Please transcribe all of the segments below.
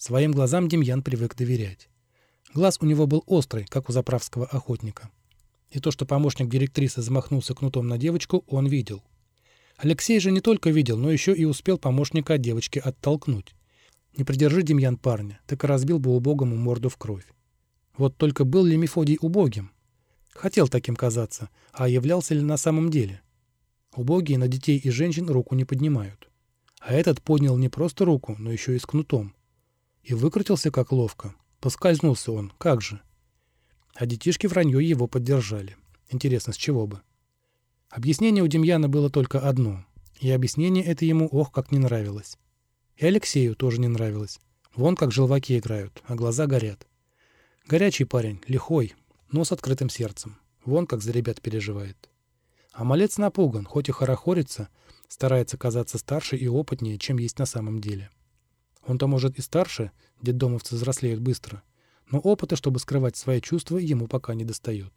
Своим глазам Демьян привык доверять. Глаз у него был острый, как у заправского охотника. И то, что помощник директрисы замахнулся кнутом на девочку, он видел. Алексей же не только видел, но еще и успел помощника от девочки оттолкнуть. Не придержи, Демьян, парня, так и разбил бы убогому морду в кровь. Вот только был ли Мефодий убогим? Хотел таким казаться, а являлся ли на самом деле? Убогие на детей и женщин руку не поднимают. А этот поднял не просто руку, но еще и с кнутом. И выкрутился как ловко. Поскользнулся он, как же. А детишки вранье его поддержали. Интересно, с чего бы? Объяснение у Демьяна было только одно. И объяснение это ему ох как не нравилось. И Алексею тоже не нравилось. Вон как желваки играют, а глаза горят. Горячий парень, лихой, но с открытым сердцем. Вон как за ребят переживает. А малец напуган, хоть и хорохорится, старается казаться старше и опытнее, чем есть на самом деле. Он-то, может, и старше, детдомовцы взрослеют быстро, но опыта, чтобы скрывать свои чувства, ему пока не достает.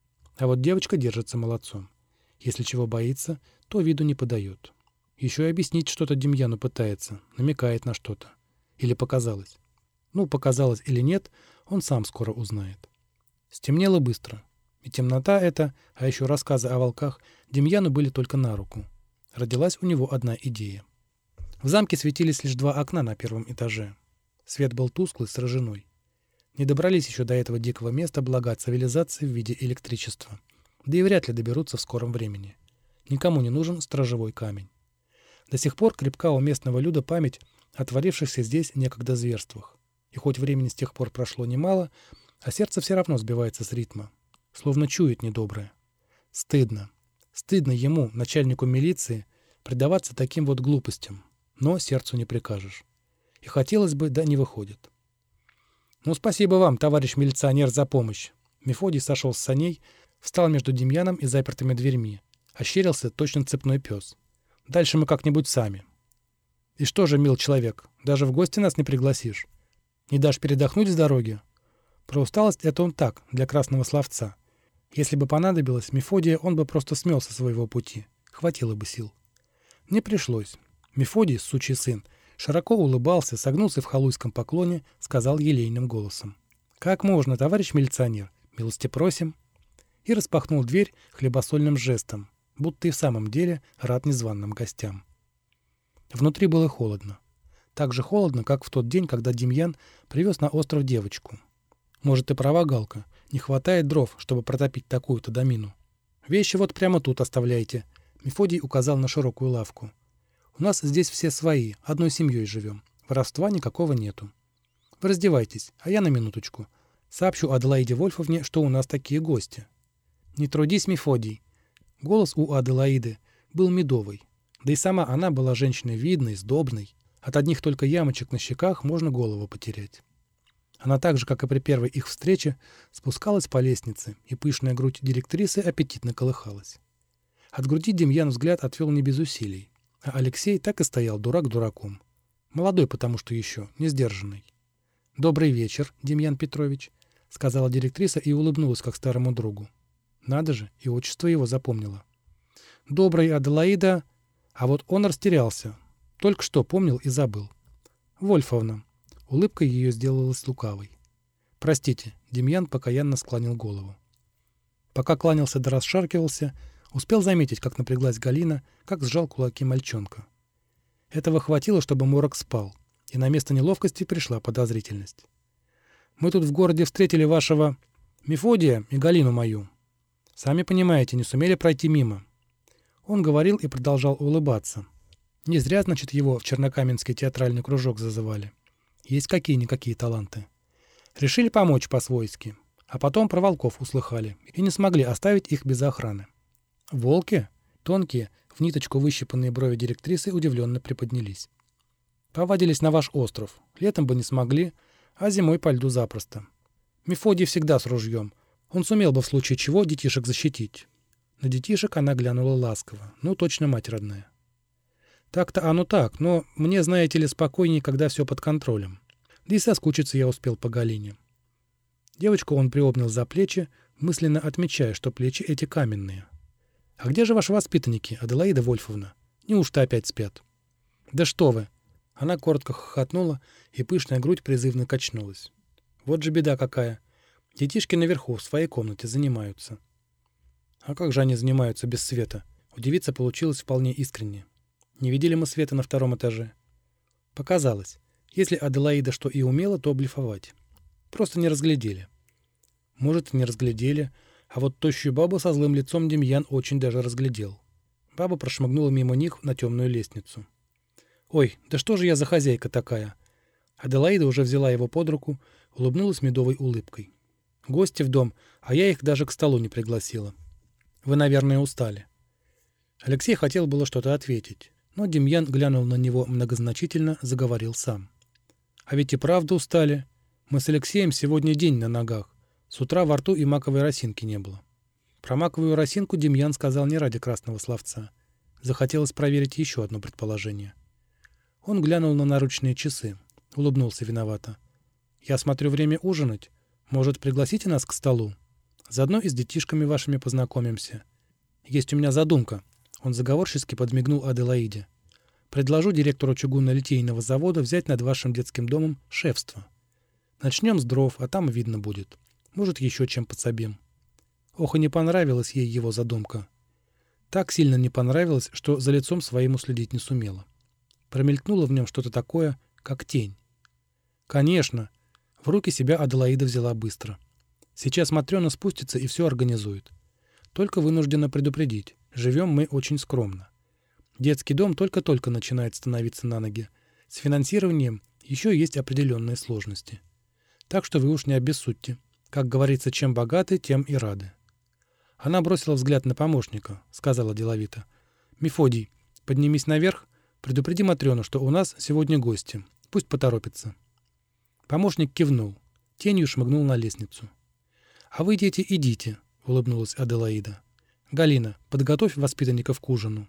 А вот девочка держится молодцом. Если чего боится, то виду не подает. Еще и объяснить что-то Демьяну пытается, намекает на что-то. Или показалось. Ну, показалось или нет, он сам скоро узнает. Стемнело быстро. И темнота эта, а еще рассказы о волках, Демьяну были только на руку. Родилась у него одна идея. В замке светились лишь 2 окна на первом этаже. Свет был тусклый, с роженой. Не добрались еще до этого дикого места блага цивилизации в виде электричества. Да и вряд ли доберутся в скором времени. Никому не нужен стражевой камень. До сих пор крепка у местного люда память о творившихся здесь некогда зверствах. И хоть времени с тех пор прошло немало, а сердце все равно сбивается с ритма. Словно чует недоброе. Стыдно. Стыдно ему, начальнику милиции, предаваться таким вот глупостям. Но сердцу не прикажешь. И хотелось бы, да не выходит. «Ну, спасибо вам, товарищ милиционер, за помощь!» Мефодий сошел с саней, встал между Демьяном и запертыми дверьми. Ощерился точно цепной пес. «Дальше мы как-нибудь сами». «И что же, мил человек, даже в гости нас не пригласишь? Не дашь передохнуть с дороги?» Про усталость это он так, для красного словца. Если бы понадобилось, Мефодия он бы просто смел со своего пути. Хватило бы сил. Не пришлось. Мефодий, сучий сын, широко улыбался, согнулся в халуйском поклоне, сказал елейным голосом: «Как можно, товарищ милиционер? Милости просим!» И распахнул дверь хлебосольным жестом, будто и в самом деле рад незваным гостям. Внутри было холодно. Так же холодно, как в тот день, когда Демьян привез на остров девочку. Может, и права Галка, не хватает дров, чтобы протопить такую-то домину. «Вещи вот прямо тут оставляйте», — Мефодий указал на широкую лавку. «У нас здесь все свои, одной семьей живем. Воровства никакого нету. Вы раздевайтесь, а я на минуточку. Сообщу Аделаиде Вольфовне, что у нас такие гости». «Не трудись, Мефодий». Голос у Аделаиды был медовый. Да и сама она была женщиной видной, сдобной. От одних только ямочек на щеках можно голову потерять. Она так же, как и при первой их встрече, спускалась по лестнице, и пышная грудь директрисы аппетитно колыхалась. От груди Демьян взгляд отвел не без усилий, а Алексей так и стоял дурак дураком. Молодой, потому что еще, не сдержанный. «Добрый вечер, Демьян Петрович», — сказала директриса и улыбнулась, как старому другу. Надо же, и отчество его запомнила. «Добрый, Аделаида...» А вот он растерялся. Только что помнил и забыл. «Вольфовна». Улыбка ее сделалась лукавой. «Простите», — Демьян покаянно склонил голову. Пока кланялся да расшаркивался, успел заметить, как напряглась Галина, как сжал кулаки мальчонка. Этого хватило, чтобы морок спал, и на место неловкости пришла подозрительность. «Мы тут в городе встретили вашего Мефодия и Галину мою. Сами понимаете, не сумели пройти мимо». Он говорил и продолжал улыбаться. Не зря, значит, его в Чернокаменский театральный кружок зазывали. Есть какие-никакие таланты. Решили помочь по-свойски. А потом про волков услыхали и не смогли оставить их без охраны. Волки? Тонкие, в ниточку выщипанные брови директрисы удивленно приподнялись. Повадились на ваш остров. Летом бы не смогли, а зимой по льду запросто. Мефодий всегда с ружьем. Он сумел бы в случае чего детишек защитить. На детишек она глянула ласково. Ну, точно мать родная. Так-то оно так, но мне, знаете ли, спокойнее, когда все под контролем. Да и соскучиться я успел по Галине. Девочку он приобнял за плечи, мысленно отмечая, что плечи эти каменные. «А где же ваши воспитанники, Аделаида Вольфовна? Неужто опять спят?» «Да что вы!» Она коротко хохотнула, и пышная грудь призывно качнулась. Вот же беда какая. Детишки наверху, в своей комнате, занимаются. А как же они занимаются без света? Удивиться получилось вполне искренне. Не видели мы света на втором этаже? Показалось. Если Аделаида что и умела, то блефовать. Просто не разглядели. Может, и не разглядели, а вот тощую бабу со злым лицом Демьян очень даже разглядел. Баба прошмыгнула мимо них на темную лестницу. «Ой, да что же я за хозяйка такая?» Аделаида уже взяла его под руку, улыбнулась медовой улыбкой. «Гости в дом, а я их даже к столу не пригласила. Вы, наверное, устали». Алексей хотел было что-то ответить, но Демьян глянул на него многозначительно, заговорил сам. «А ведь и правда устали. Мы с Алексеем сегодня день на ногах. С утра во рту и маковой росинки не было». Про маковую росинку Демьян сказал не ради красного словца. Захотелось проверить еще одно предположение. Он глянул на наручные часы, улыбнулся виновато. «Я смотрю, время ужинать. Может, пригласите нас к столу? Заодно и с детишками вашими познакомимся. Есть у меня задумка». Он заговорчески подмигнул Аделаиде. «Предложу директору чугунно-литейного завода взять над вашим детским домом шефство. Начнем с дров, а там видно будет. Может, еще чем подсобим». Ох, и не понравилась ей его задумка. Так сильно не понравилось, что за лицом своим уследить не сумела. Промелькнуло в нем что-то такое, как тень. Конечно, в руки себя Аделаида взяла быстро. Сейчас Матрена спустится и все организует. Только вынуждена предупредить, живем мы очень скромно. Детский дом только-только начинает становиться на ноги. С финансированием еще есть определенные сложности. Так что вы уж не обессудьте. Как говорится, чем богаты, тем и рады. Она бросила взгляд на помощника, сказала деловито. «Мефодий, поднимись наверх, предупреди Матрёну, что у нас сегодня гости. Пусть поторопится». Помощник кивнул, тенью шмыгнул на лестницу. «А вы, дети, идите», — улыбнулась Аделаида. «Галина, подготовь воспитанников к ужину».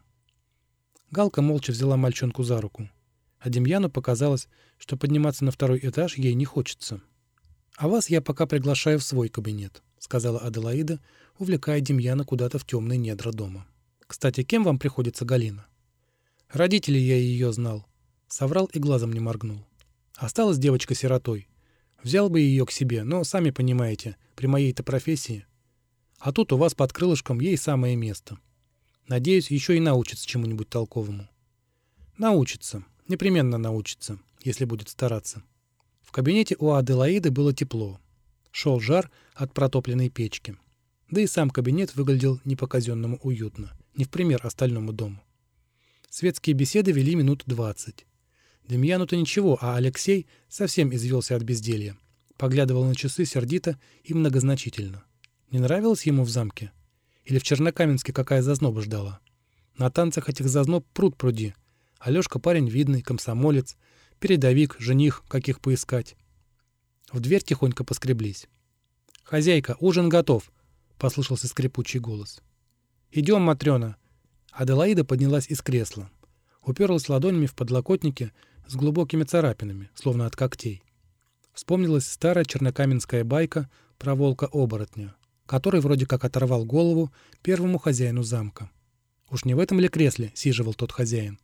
Галка молча взяла мальчонку за руку. А Демьяну показалось, что подниматься на второй этаж ей не хочется. «А вас я пока приглашаю в свой кабинет», — сказала Аделаида, увлекая Демьяна куда-то в темные недра дома. «Кстати, кем вам приходится Галина?» «Родителей я ее знал», — соврал и глазом не моргнул. «Осталась девочка сиротой. Взял бы ее к себе, но, сами понимаете, при моей-то профессии. А тут у вас под крылышком ей самое место. Надеюсь, еще и научится чему-нибудь толковому». «Научится, непременно научится, если будет стараться». В кабинете у Аделаиды было тепло. Шел жар от протопленной печки. Да и сам кабинет выглядел не по-казенному уютно, не в пример остальному дому. Светские беседы вели минут 20. Демьяну-то ничего, а Алексей совсем извелся от безделья. Поглядывал на часы сердито и многозначительно. Не нравилось ему в замке? Или в Чернокаменске какая зазноба ждала? На танцах этих зазноб пруд пруди. Алешка парень видный, комсомолец, передовик, жених, каких поискать. В дверь тихонько поскреблись. «Хозяйка, ужин готов!» — послышался скрипучий голос. «Идем, Матрена!» Аделаида поднялась из кресла. Уперлась ладонями в подлокотники с глубокими царапинами, словно от когтей. Вспомнилась старая чернокаменская байка про волка-оборотня, который вроде как оторвал голову первому хозяину замка. Уж не в этом ли кресле сиживал тот хозяин?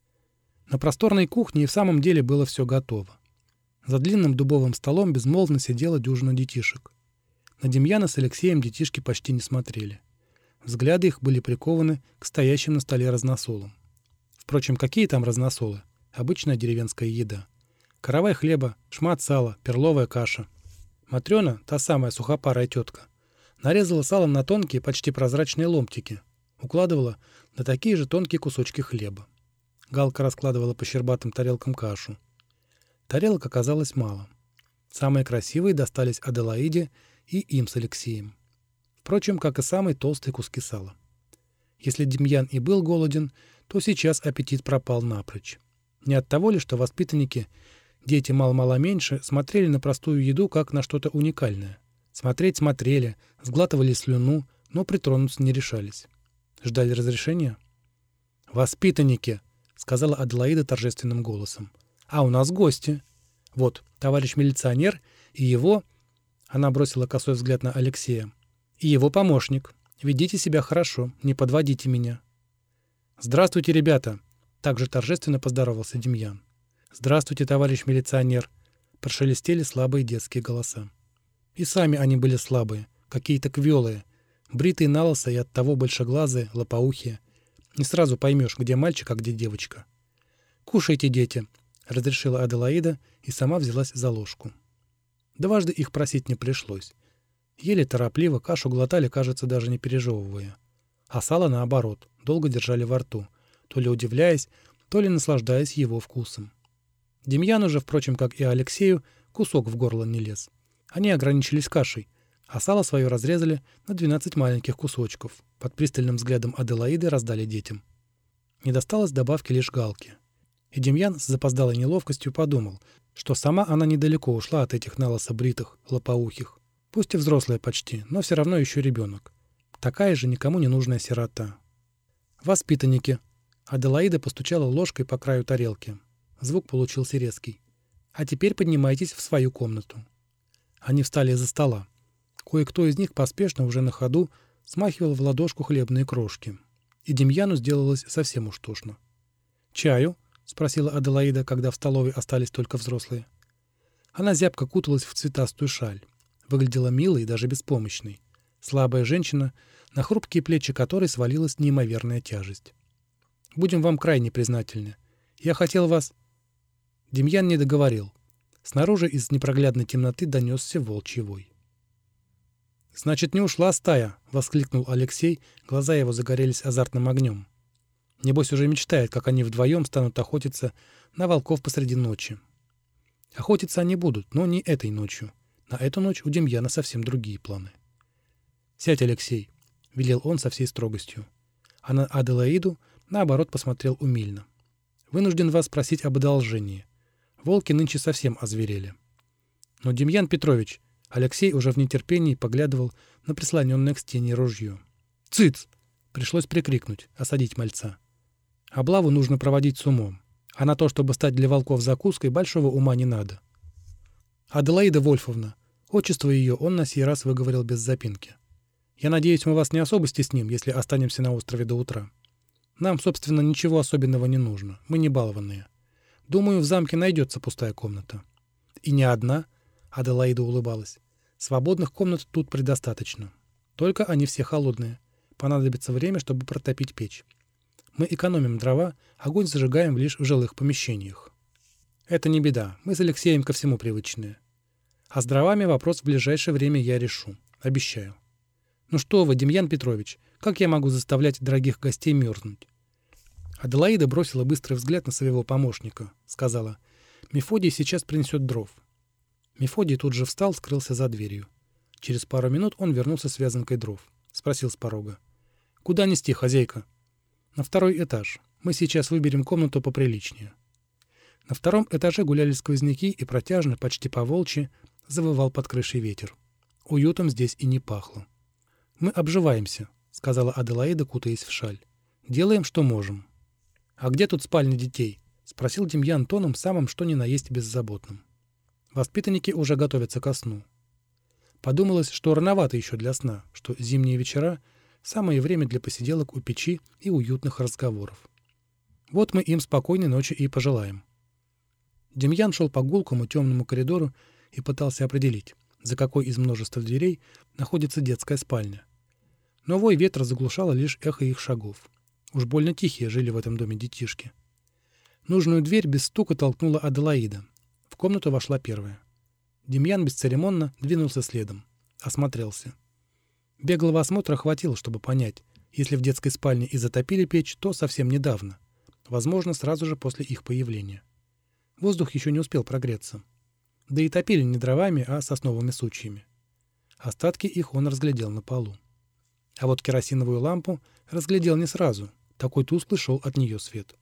На просторной кухне и в самом деле было все готово. За длинным дубовым столом безмолвно сидела дюжина детишек. На Демьяна с Алексеем детишки почти не смотрели. Взгляды их были прикованы к стоящим на столе разносолам. Впрочем, какие там разносолы? Обычная деревенская еда. Каравай хлеба, шмат сала, перловая каша. Матрена, та самая сухопарая тетка, нарезала салом на тонкие, почти прозрачные ломтики, укладывала на такие же тонкие кусочки хлеба. Галка раскладывала по щербатым тарелкам кашу. Тарелок оказалось мало. Самые красивые достались Аделаиде и им с Алексеем. Впрочем, как и самые толстые куски сала. Если Демьян и был голоден, то сейчас аппетит пропал напрочь. Не от того ли, что воспитанники, дети мало-мало меньше, смотрели на простую еду как на что-то уникальное. Смотреть смотрели, сглатывали слюну, но притронуться не решались. Ждали разрешения? «Воспитанники!» — сказала Аделаида торжественным голосом. «А у нас гости. Вот, товарищ милиционер и его...» Она бросила косой взгляд на Алексея. «И его помощник. Ведите себя хорошо, не подводите меня». «Здравствуйте, ребята!» — также торжественно поздоровался Демьян. «Здравствуйте, товарищ милиционер!» Прошелестели слабые детские голоса. И сами они были слабые, какие-то квелые, бритые налысо и оттого большеглазые, лопоухие. Не сразу поймешь, где мальчик, а где девочка. «Кушайте, дети!» — разрешила Аделаида и сама взялась за ложку. Дважды их просить не пришлось. Ели торопливо, кашу глотали, кажется, даже не пережевывая. А сало, наоборот, долго держали во рту, то ли удивляясь, то ли наслаждаясь его вкусом. Демьяну же, впрочем, как и Алексею, кусок в горло не лез. Они ограничились кашей, а сало свое разрезали на 12 маленьких кусочков. Под пристальным взглядом Аделаиды раздали детям. Не досталось добавки лишь Галке. И Демьян с запоздалой неловкостью подумал, что сама она недалеко ушла от этих налысо бритых, лопоухих. Пусть и взрослая почти, но все равно еще ребенок. Такая же никому не нужная сирота. «Воспитанники!» Аделаида постучала ложкой по краю тарелки. Звук получился резкий. «А теперь поднимайтесь в свою комнату». Они встали из-за стола. Кое-кто из них поспешно уже на ходу смахивал в ладошку хлебные крошки. И Демьяну сделалось совсем уж тошно. «Чаю?» — спросила Аделаида, когда в столовой остались только взрослые. Она зябко куталась в цветастую шаль. Выглядела милой и даже беспомощной. Слабая женщина, на хрупкие плечи которой свалилась неимоверная тяжесть. «Будем вам крайне признательны. Я хотел вас...» Демьян не договорил. Снаружи из непроглядной темноты донесся волчий вой. «Значит, не ушла стая!» — воскликнул Алексей, глаза его загорелись азартным огнем. Небось уже мечтает, как они вдвоем станут охотиться на волков посреди ночи. Охотиться они будут, но не этой ночью. На эту ночь у Демьяна совсем другие планы. «Сядь, Алексей!» — велел он со всей строгостью. А на Аделаиду, наоборот, посмотрел умильно. «Вынужден вас просить об одолжении. Волки нынче совсем озверели». Но Демьян Петрович, Алексей уже в нетерпении поглядывал на прислоненное к стене ружье. «Цыц!» — пришлось прикрикнуть, осадить мальца. Облаву нужно проводить с умом, а на то, чтобы стать для волков закуской, большого ума не надо. «Аделаида Вольфовна», отчество ее он на сей раз выговорил без запинки. «Я надеюсь, мы вас не особо стесним, если останемся на острове до утра. Нам, собственно, ничего особенного не нужно, мы не балованные. Думаю, в замке найдется пустая комната». «И не одна», — Аделаида улыбалась. «Свободных комнат тут предостаточно. Только они все холодные. Понадобится время, чтобы протопить печь. Мы экономим дрова, огонь зажигаем лишь в жилых помещениях. Это не беда, мы с Алексеем ко всему привычные. А с дровами вопрос в ближайшее время я решу. Обещаю. Ну что вы, Демьян Петрович, как я могу заставлять дорогих гостей мерзнуть?» Аделаида бросила быстрый взгляд на своего помощника. Сказала: «Мефодий сейчас принесет дров». Мефодий тут же встал, скрылся за дверью. Через пару минут он вернулся с вязанкой дров. Спросил с порога: «Куда нести, хозяйка?» «На второй этаж. Мы сейчас выберем комнату поприличнее». На втором этаже гуляли сквозняки и протяжно, почти по-волчьи, завывал под крышей ветер. Уютом здесь и не пахло. «Мы обживаемся», — сказала Аделаида, кутаясь в шаль. «Делаем, что можем». «А где тут спальня детей?» — спросил Демьян тоном самым что ни на есть беззаботным. Воспитанники уже готовятся ко сну. Подумалось, что рановато еще для сна, что зимние вечера — самое время для посиделок у печи и уютных разговоров. Вот мы им спокойной ночи и пожелаем. Демьян шел по гулкому темному коридору и пытался определить, за какой из множества дверей находится детская спальня. Но вой ветра заглушало лишь эхо их шагов. Уж больно тихие жили в этом доме детишки. Нужную дверь без стука толкнула Аделаида. В комнату вошла первая. Демьян бесцеремонно двинулся следом. Осмотрелся. Беглого осмотра хватило, чтобы понять, если в детской спальне и затопили печь, то совсем недавно. Возможно, сразу же после их появления. Воздух еще не успел прогреться. Да и топили не дровами, а сосновыми сучьями. Остатки их он разглядел на полу. А вот керосиновую лампу разглядел не сразу. Такой тусклый шел от нее свет.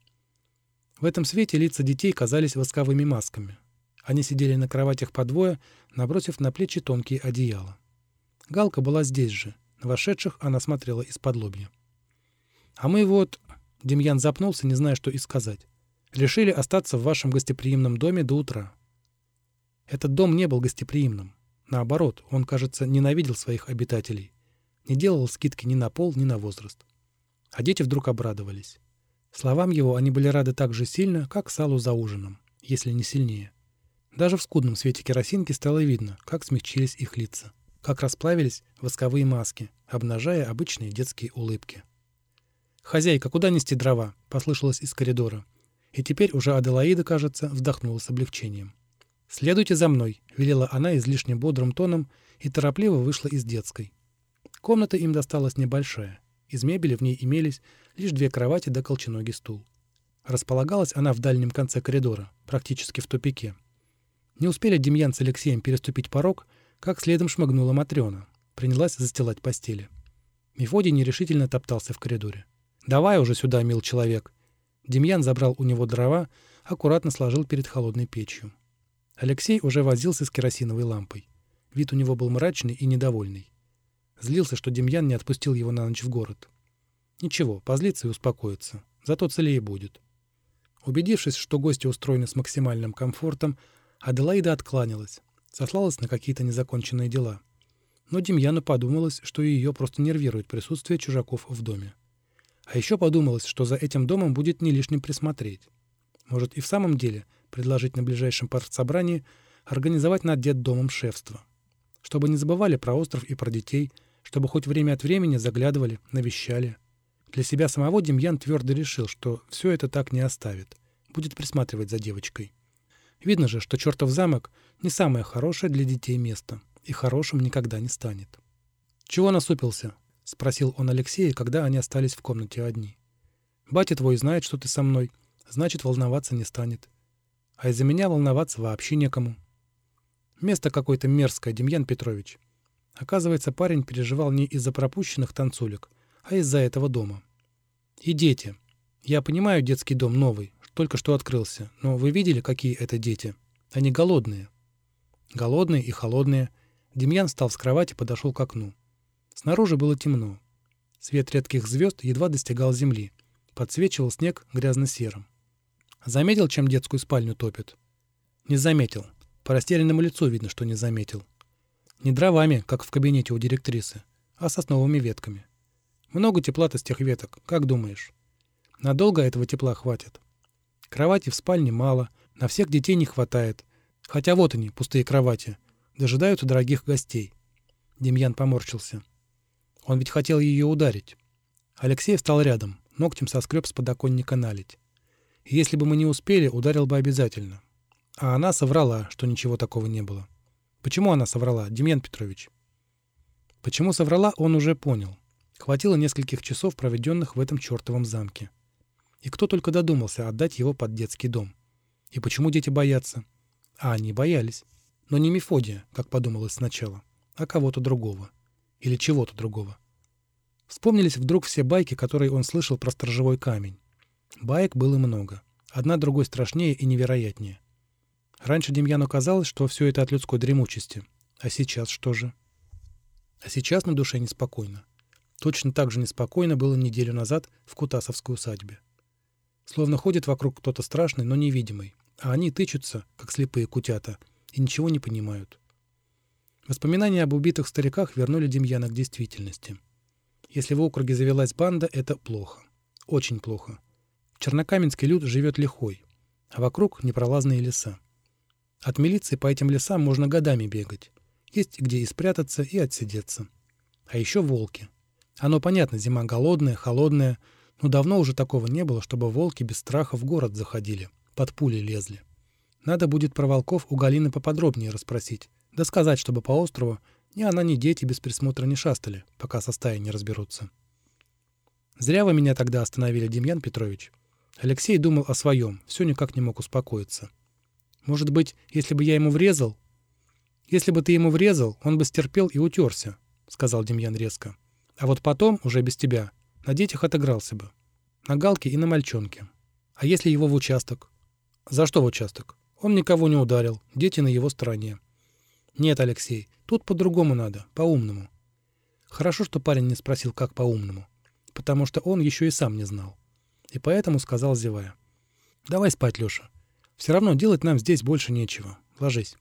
В этом свете лица детей казались восковыми масками. Они сидели на кроватях по двое, набросив на плечи тонкие одеяла. Галка была здесь же. На вошедших она смотрела из-под-лобья. «А мы вот...» — Демьян запнулся, не зная, что и сказать. «Решили остаться в вашем гостеприимном доме до утра». Этот дом не был гостеприимным. Наоборот, он, кажется, ненавидел своих обитателей. Не делал скидки ни на пол, ни на возраст. А дети вдруг обрадовались. Словам его они были рады так же сильно, как салу за ужином. если не сильнее. Даже в скудном свете керосинки стало видно, как смягчились их лица, как расплавились восковые маски, обнажая обычные детские улыбки. «Хозяйка, куда нести дрова?» — послышалось из коридора. И теперь уже Аделаида, кажется, вздохнула с облегчением. «Следуйте за мной», — велела она излишне бодрым тоном и торопливо вышла из детской. Комната им досталась небольшая. Из мебели в ней имелись лишь 2 кровати да колченогий стул. Располагалась она в дальнем конце коридора, практически в тупике. Не успели Демьян с Алексеем переступить порог, как следом шмыгнула Матрена. Принялась застилать постели. Мефодий нерешительно топтался в коридоре. «Давай уже сюда, мил человек!» Демьян забрал у него дрова, аккуратно сложил перед холодной печью. Алексей уже возился с керосиновой лампой. Вид у него был мрачный и недовольный. Злился, что Демьян не отпустил его на ночь в город. Ничего, позлится и успокоится. Зато целее будет. Убедившись, что гости устроены с максимальным комфортом, Аделаида откланялась, сослалась на какие-то незаконченные дела. Но Демьяну подумалось, что ее просто нервирует присутствие чужаков в доме. А еще подумалось, что за этим домом будет не лишним присмотреть. Может и в самом деле предложить на ближайшем партсобрании организовать над детдомом шефство. Чтобы не забывали про остров и про детей, чтобы хоть время от времени заглядывали, навещали. Для себя самого Демьян твердо решил, что все это так не оставит, будет присматривать за девочкой. Видно же, что чертов замок не самое хорошее для детей место, и хорошим никогда не станет. «Чего насупился?» — спросил он Алексея, когда они остались в комнате одни. «Батя твой знает, что ты со мной, значит, волноваться не станет. А из-за меня волноваться вообще некому. Место какое-то мерзкое, Демьян Петрович». Оказывается, парень переживал не из-за пропущенных танцулек, а из-за этого дома. «И дети. Я понимаю, детский дом новый, только что открылся, но вы видели, какие это дети? Они голодные». Голодные и холодные. Демьян встал с кровати и подошел к окну. Снаружи было темно. Свет редких звезд едва достигал земли. Подсвечивал снег грязно-серым. Заметил, чем детскую спальню топят? Не заметил. По растерянному лицу видно, что не заметил. Не дровами, как в кабинете у директрисы, а сосновыми ветками. Много тепла-то с тех веток, как думаешь? Надолго этого тепла хватит? Кровати в спальне мало, на всех детей не хватает. Хотя вот они, пустые кровати, дожидаются дорогих гостей. Демьян поморщился. Он ведь хотел ее ударить. Алексей встал рядом, ногтем соскреб с подоконника наледь. И если бы мы не успели, ударил бы обязательно. А она соврала, что ничего такого не было. Почему она соврала, Демьян Петрович? Почему соврала, он уже понял. Хватило нескольких часов, проведенных в этом чертовом замке. И кто только додумался отдать его под детский дом. И почему дети боятся? А они боялись. Но не Мефодия, как подумалось сначала, а кого-то другого. Или чего-то другого. Вспомнились вдруг все байки, которые он слышал про сторожевой камень. Баек было много. Одна другой страшнее и невероятнее. Раньше Демьяну казалось, что все это от людской дремучести. А сейчас что же? А сейчас на душе неспокойно. Точно так же неспокойно было неделю назад в Кутасовской усадьбе. Словно ходит вокруг кто-то страшный, но невидимый, а они тычутся, как слепые кутята, и ничего не понимают. Воспоминания об убитых стариках вернули Демьяна к действительности. Если в округе завелась банда, это плохо. Очень плохо. Чернокаменский люд живет лихой, а вокруг непролазные леса. От милиции по этим лесам можно годами бегать. Есть где и спрятаться, и отсидеться. А еще волки. Оно понятно, зима голодная, холодная, но давно уже такого не было, чтобы волки без страха в город заходили, под пули лезли. Надо будет про волков у Галины поподробнее расспросить, да сказать, чтобы по острову ни она, ни дети без присмотра не шастали, пока со стаей не разберутся. Зря вы меня тогда остановили, Демьян Петрович. Алексей думал о своем, все никак не мог успокоиться. Может быть, если бы я ему врезал? Если бы ты ему врезал, он бы стерпел и утерся, сказал Демьян резко. А вот потом, уже без тебя, на детях отыгрался бы. На Галке и на мальчонке. А если его в участок? За что в участок? Он никого не ударил, дети на его стороне. Нет, Алексей, тут по-другому надо, по-умному. Хорошо, что парень не спросил, как по-умному, потому что он еще и сам не знал. И поэтому сказал, зевая. Давай спать, Леша. Все равно делать нам здесь больше нечего. Ложись.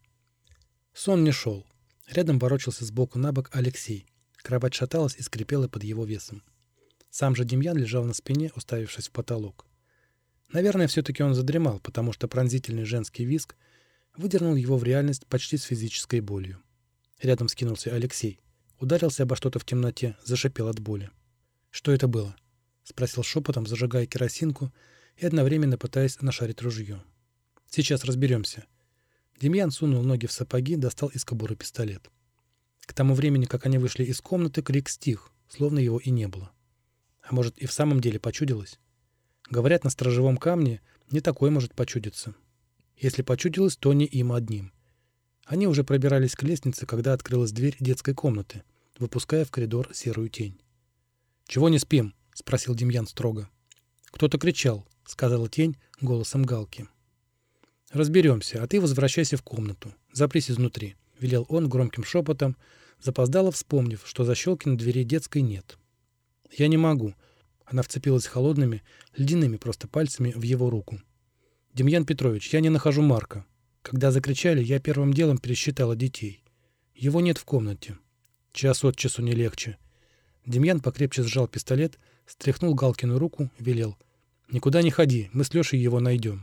Сон не шел. Рядом ворочался сбоку на бок Алексей. Кровать шаталась и скрипела под его весом. Сам же Демьян лежал на спине, уставившись в потолок. Наверное, все-таки он задремал, потому что пронзительный женский визг выдернул его в реальность почти с физической болью. Рядом скинулся Алексей. Ударился обо что-то в темноте, зашипел от боли. «Что это было?» — спросил шепотом, зажигая керосинку и одновременно пытаясь нашарить ружье. «Сейчас разберемся». Демьян сунул ноги в сапоги, достал из кобуры пистолет. К тому времени, как они вышли из комнаты, крик стих, словно его и не было. А может, и в самом деле почудилось? Говорят, на сторожевом камне не такое может почудиться. Если почудилось, то не им одним. Они уже пробирались к лестнице, когда открылась дверь детской комнаты, выпуская в коридор серую тень. «Чего не спим?» — спросил Демьян строго. «Кто-то кричал», — сказала тень голосом Галки. «Разберемся, а ты возвращайся в комнату. Запрись изнутри», — велел он громким шепотом, запоздало вспомнив, что защелки на двери детской нет. «Я не могу». Она вцепилась холодными, ледяными просто пальцами в его руку. «Демьян Петрович, я не нахожу Марка. Когда закричали, я первым делом пересчитала детей. Его нет в комнате. Час от часу не легче». Демьян покрепче сжал пистолет, стряхнул Галкину руку, велел. «Никуда не ходи, мы с Лешей его найдем».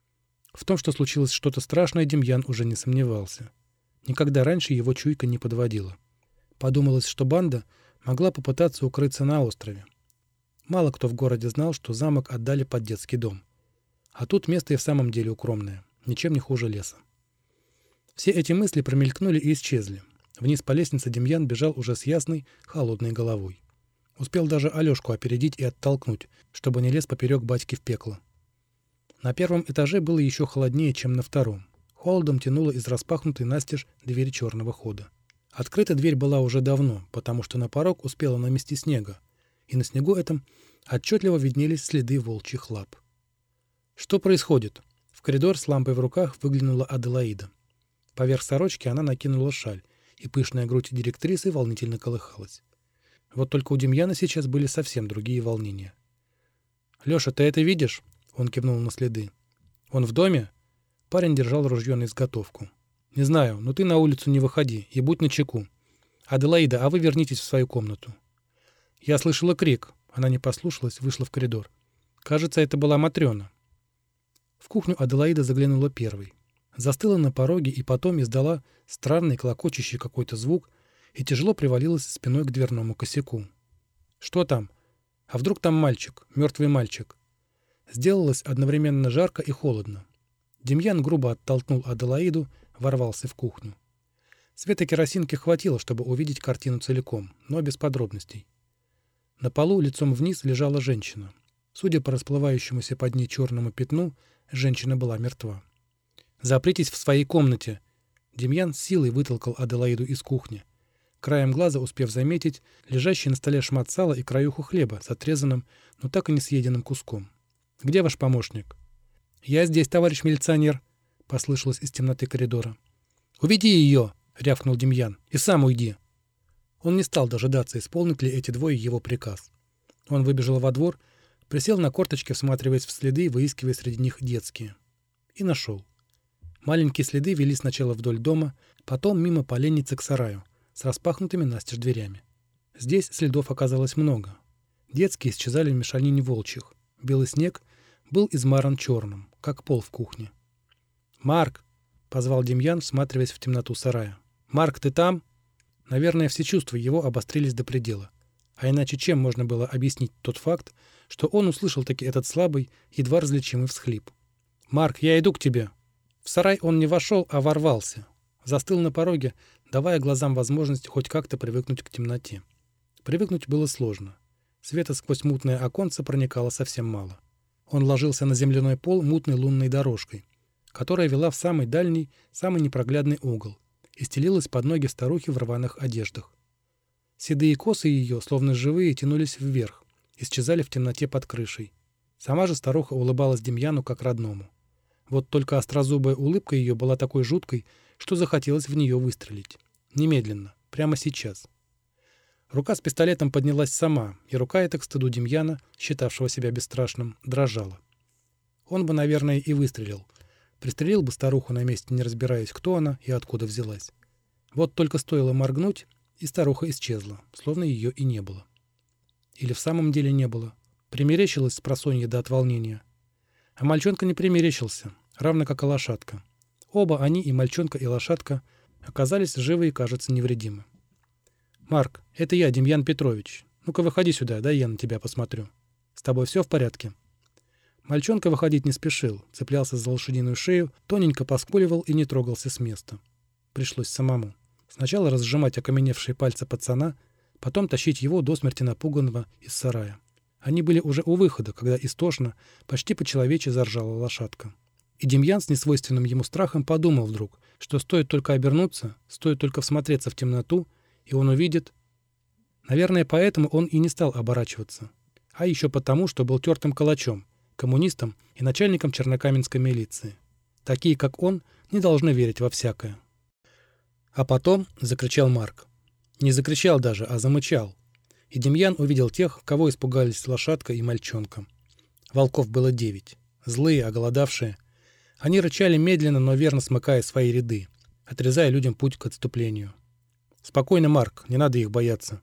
В том, что случилось что-то страшное, Демьян уже не сомневался. Никогда раньше его чуйка не подводила. Подумалось, что банда могла попытаться укрыться на острове. Мало кто в городе знал, что замок отдали под детский дом. А тут место и в самом деле укромное, ничем не хуже леса. Все эти мысли промелькнули и исчезли. Вниз по лестнице Демьян бежал уже с ясной, холодной головой. Успел даже Алешку опередить и оттолкнуть, чтобы не лез поперек батьки в пекло. На первом этаже было еще холоднее, чем на втором. Холодом тянуло из распахнутой настежь двери черного хода. Открыта дверь была уже давно, потому что на порог успела намести снега, и на снегу этом отчетливо виднелись следы волчьих лап. «Что происходит?» В коридор с лампой в руках выглянула Аделаида. Поверх сорочки она накинула шаль, и пышная грудь директрисы волнительно колыхалась. Вот только у Демьяна сейчас были совсем другие волнения. «Леша, ты это видишь?» — он кивнул на следы. «Он в доме?» Парень держал ружье на изготовку. «Не знаю, но ты на улицу не выходи и будь начеку. Аделаида, а вы вернитесь в свою комнату». Я слышала крик. Она не послушалась, вышла в коридор. Кажется, это была Матрена. В кухню Аделаида заглянула первой. Застыла на пороге и потом издала странный клокочущий какой-то звук и тяжело привалилась спиной к дверному косяку. «Что там? А вдруг там мальчик, мертвый мальчик?» Сделалось одновременно жарко и холодно. Демьян грубо оттолкнул Аделаиду, ворвался в кухню. Света керосинки хватило, чтобы увидеть картину целиком, но без подробностей. На полу лицом вниз лежала женщина. Судя по расплывающемуся под ней черному пятну, женщина была мертва. «Запритесь в своей комнате!» Демьян с силой вытолкал Аделаиду из кухни, краем глаза успев заметить лежащий на столе шмат сала и краюху хлеба с отрезанным, но так и не съеденным куском. «Где ваш помощник?» «Я здесь, товарищ милиционер», — послышалось из темноты коридора. «Уведи ее!» — рявкнул Демьян. «И сам уйди!» Он не стал дожидаться, исполнят ли эти двое его приказ. Он выбежал во двор, присел на корточки, всматриваясь в следы, выискивая среди них детские. И нашел. Маленькие следы вели сначала вдоль дома, потом мимо поленницы к сараю, с распахнутыми настежь дверями. Здесь следов оказалось много. Детские исчезали в мешанине волчьих. Белый снег был измаран черным, как пол в кухне. «Марк!» — позвал Демьян, всматриваясь в темноту сарая. «Марк, ты там?» Наверное, все чувства его обострились до предела. А иначе чем можно было объяснить тот факт, что он услышал таки этот слабый, едва различимый всхлип? «Марк, я иду к тебе!» В сарай он не вошел, а ворвался. Застыл на пороге, давая глазам возможность хоть как-то привыкнуть к темноте. Привыкнуть было сложно. Света сквозь мутное оконце проникало совсем мало. Он ложился на земляной пол мутной лунной дорожкой, которая вела в самый дальний, самый непроглядный угол, и стелилась под ноги старухи в рваных одеждах. Седые косы ее, словно живые, тянулись вверх, исчезали в темноте под крышей. Сама же старуха улыбалась Демьяну как родному. Вот только острозубая улыбка ее была такой жуткой, что захотелось в нее выстрелить. Немедленно, прямо сейчас. Рука с пистолетом поднялась сама, и рука эта, к стыду Демьяна, считавшего себя бесстрашным, дрожала. Он бы, наверное, и выстрелил. Пристрелил бы старуху на месте, не разбираясь, кто она и откуда взялась. Вот только стоило моргнуть, и старуха исчезла, словно ее и не было. Или в самом деле не было. Примерещилась спросонья до от волнения. А мальчонка не примерещился, равно как и лошадка. Оба они, и мальчонка, и лошадка, оказались живы и, кажется, невредимы. «Марк, это я, Демьян Петрович. Ну-ка, выходи сюда, дай я на тебя посмотрю. С тобой все в порядке?» Мальчонка выходить не спешил, цеплялся за лошадиную шею, тоненько поскуливал и не трогался с места. Пришлось самому. Сначала разжимать окаменевшие пальцы пацана, потом тащить его до смерти напуганного из сарая. Они были уже у выхода, когда истошно, почти по-человечьи заржала лошадка. И Демьян с несвойственным ему страхом подумал вдруг, что стоит только обернуться, стоит только всмотреться в темноту, и он увидит... Наверное, поэтому он и не стал оборачиваться. А еще потому, что был тертым калачом, коммунистом и начальником чернокаменской милиции. Такие, как он, не должны верить во всякое. А потом закричал Марк. Не закричал даже, а замычал. И Демьян увидел тех, кого испугались лошадка и мальчонка. Волков было 9. Злые, оголодавшие. Они рычали медленно, но верно смыкая свои ряды, отрезая людям путь к отступлению. «Спокойно, Марк, не надо их бояться».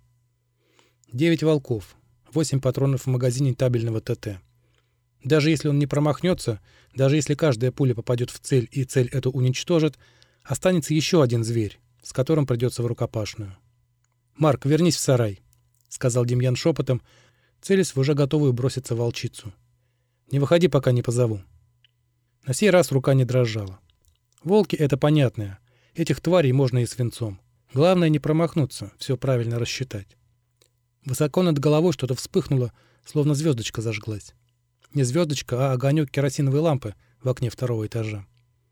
9 волков, 8 патронов в магазине табельного ТТ. Даже если он не промахнется, даже если каждая пуля попадет в цель и цель эту уничтожит, останется еще один зверь, с которым придется в рукопашную. «Марк, вернись в сарай», — сказал Демьян шепотом, целясь в уже готовую броситься волчицу. «Не выходи, пока не позову». На сей раз рука не дрожала. Волки — это понятное. Этих тварей можно и свинцом. Главное не промахнуться, все правильно рассчитать. Высоко над головой что-то вспыхнуло, словно звездочка зажглась. Не звездочка, а огонек керосиновой лампы в окне 2-го этажа.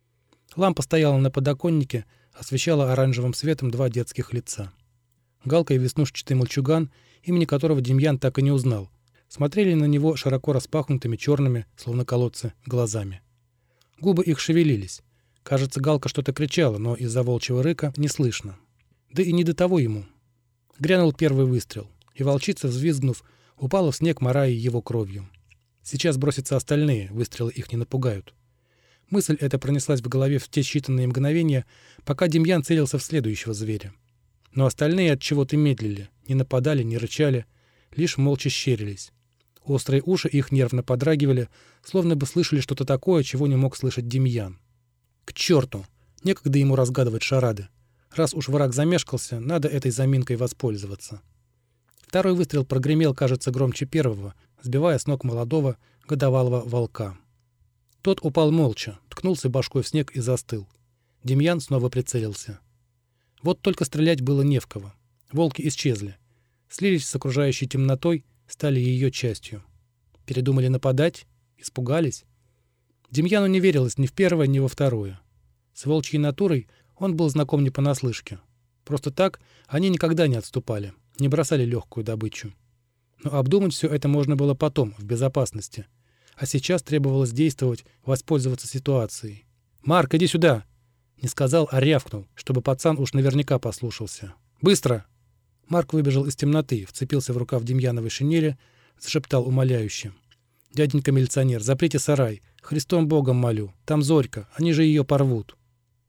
Лампа стояла на подоконнике, освещала оранжевым светом 2 детских лица. Галка и веснушчатый мальчуган, имени которого Демьян так и не узнал, смотрели на него широко распахнутыми черными, словно колодцы, глазами. Губы их шевелились. Кажется, Галка что-то кричала, но из-за волчьего рыка не слышно. Да и не до того ему. Грянул первый выстрел, и волчица, взвизгнув, упала в снег, морая его кровью. Сейчас бросятся остальные, выстрелы их не напугают. Мысль эта пронеслась в голове в те считанные мгновения, пока Демьян целился в следующего зверя. Но остальные от чего-то медлили, не нападали, не рычали, лишь молча щерились. Острые уши их нервно подрагивали, словно бы слышали что-то такое, чего не мог слышать Демьян. К черту! Некогда ему разгадывать шарады. Раз уж враг замешкался, надо этой заминкой воспользоваться. Второй выстрел прогремел, кажется, громче первого, сбивая с ног молодого, годовалого волка. Тот упал молча, ткнулся башкой в снег и застыл. Демьян снова прицелился. Вот только стрелять было не в кого. Волки исчезли. Слились с окружающей темнотой, стали ее частью. Передумали нападать? Испугались? Демьяну не верилось ни в первое, ни во второе. С волчьей натурой он был знаком не понаслышке. Просто так они никогда не отступали, не бросали легкую добычу. Но обдумать все это можно было потом, в безопасности. А сейчас требовалось действовать, воспользоваться ситуацией. «Марк, иди сюда!» Не сказал, а рявкнул, чтобы пацан уж наверняка послушался. «Быстро!» Марк выбежал из темноты, вцепился в рукав Демьяновой шинели, зашептал умоляюще. «Дяденька милиционер, заприте сарай. Христом Богом молю. Там Зорька, они же ее порвут».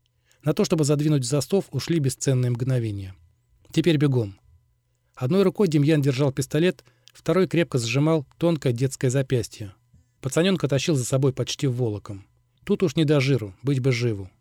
На то, чтобы задвинуть засов, ушли бесценные мгновения. Теперь бегом. Одной рукой Демьян держал пистолет, второй крепко сжимал тонкое детское запястье. Пацаненка тащил за собой почти волоком. Тут уж не до жиру, быть бы живу.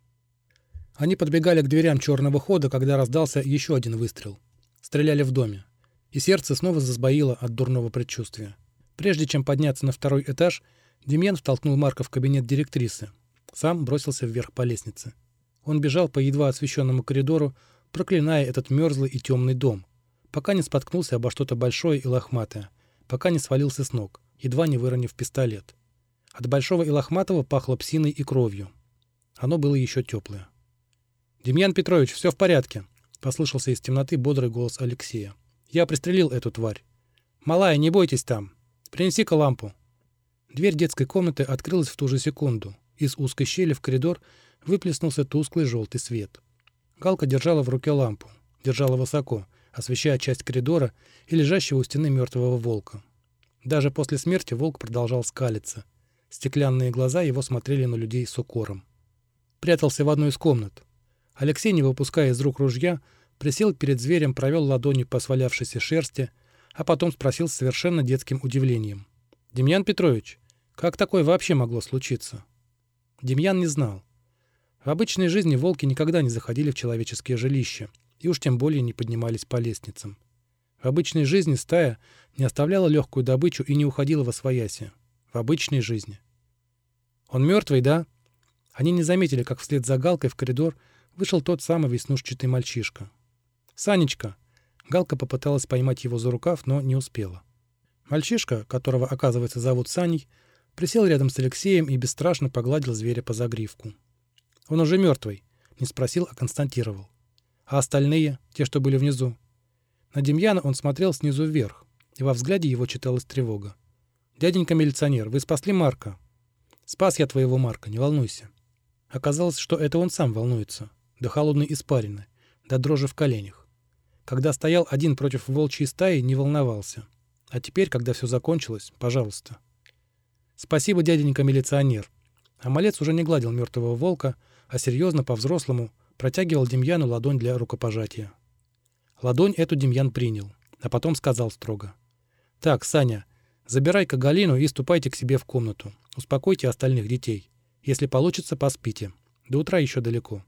Они подбегали к дверям черного хода, когда раздался еще один выстрел. Стреляли в доме. И сердце снова засбоило от дурного предчувствия. Прежде чем подняться на 2-й этаж, Демьян втолкнул Марка в кабинет директрисы. Сам бросился вверх по лестнице. Он бежал по едва освещенному коридору, проклиная этот мерзлый и темный дом, пока не споткнулся обо что-то большое и лохматое, пока не свалился с ног, едва не выронив пистолет. От большого и лохматого пахло псиной и кровью. Оно было еще теплое. «Демьян Петрович, все в порядке», — послышался из темноты бодрый голос Алексея. «Я пристрелил эту тварь. Малая, не бойтесь там. Принеси-ка лампу». Дверь детской комнаты открылась в ту же секунду. Из узкой щели в коридор выплеснулся тусклый желтый свет. Галка держала в руке лампу. Держала высоко, освещая часть коридора и лежащего у стены мертвого волка. Даже после смерти волк продолжал скалиться. Стеклянные глаза его смотрели на людей с укором. Прятался в одной из комнат. Алексей, не выпуская из рук ружья, присел перед зверем, провел ладонью по свалявшейся шерсти, а потом спросил с совершенно детским удивлением. «Демьян Петрович, Как такое вообще могло случиться? Демьян не знал. В обычной жизни волки никогда не заходили в человеческие жилища, и уж тем более не поднимались по лестницам. В обычной жизни стая не оставляла легкую добычу и не уходила восвояси. В обычной жизни. «Он мертвый, да?» Они не заметили, как вслед за Галкой в коридор вышел тот самый веснушчатый мальчишка. «Санечка!» Галка попыталась поймать его за рукав, но не успела. Мальчишка, которого, оказывается, зовут Саней, присел рядом с Алексеем и бесстрашно погладил зверя по загривку. «Он уже мертвый», — не спросил, а констатировал. «А остальные, те, что были внизу?» На Демьяна он смотрел снизу вверх, и во взгляде его читалась тревога. «Дяденька милиционер, вы спасли Марка». «Спас я твоего Марка, не волнуйся». Оказалось, что это он сам волнуется, до холодной испарины, до дрожи в коленях. Когда стоял один против волчьей стаи, не волновался. А теперь, когда все закончилось, пожалуйста. «Спасибо, дяденька милиционер». А малец уже не гладил мертвого волка, а серьезно, по-взрослому, протягивал Демьяну ладонь для рукопожатия. Ладонь эту Демьян принял, а потом сказал строго. «Так, Саня, забирай-ка Галину и ступайте к себе в комнату. Успокойте остальных детей. Если получится, поспите. До утра еще далеко».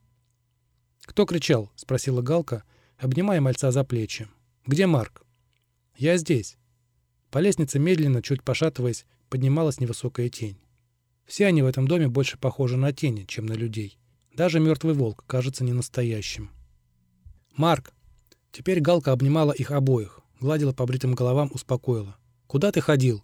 «Кто кричал?» — спросила Галка, обнимая мальца за плечи. «Где Марк?» «Я здесь». По лестнице медленно, чуть пошатываясь, поднималась невысокая тень. Все они в этом доме больше похожи на тени, чем на людей. Даже мертвый волк кажется ненастоящим. «Марк!» Теперь Галка обнимала их обоих, гладила по бритым головам, успокоила. «Куда ты ходил?»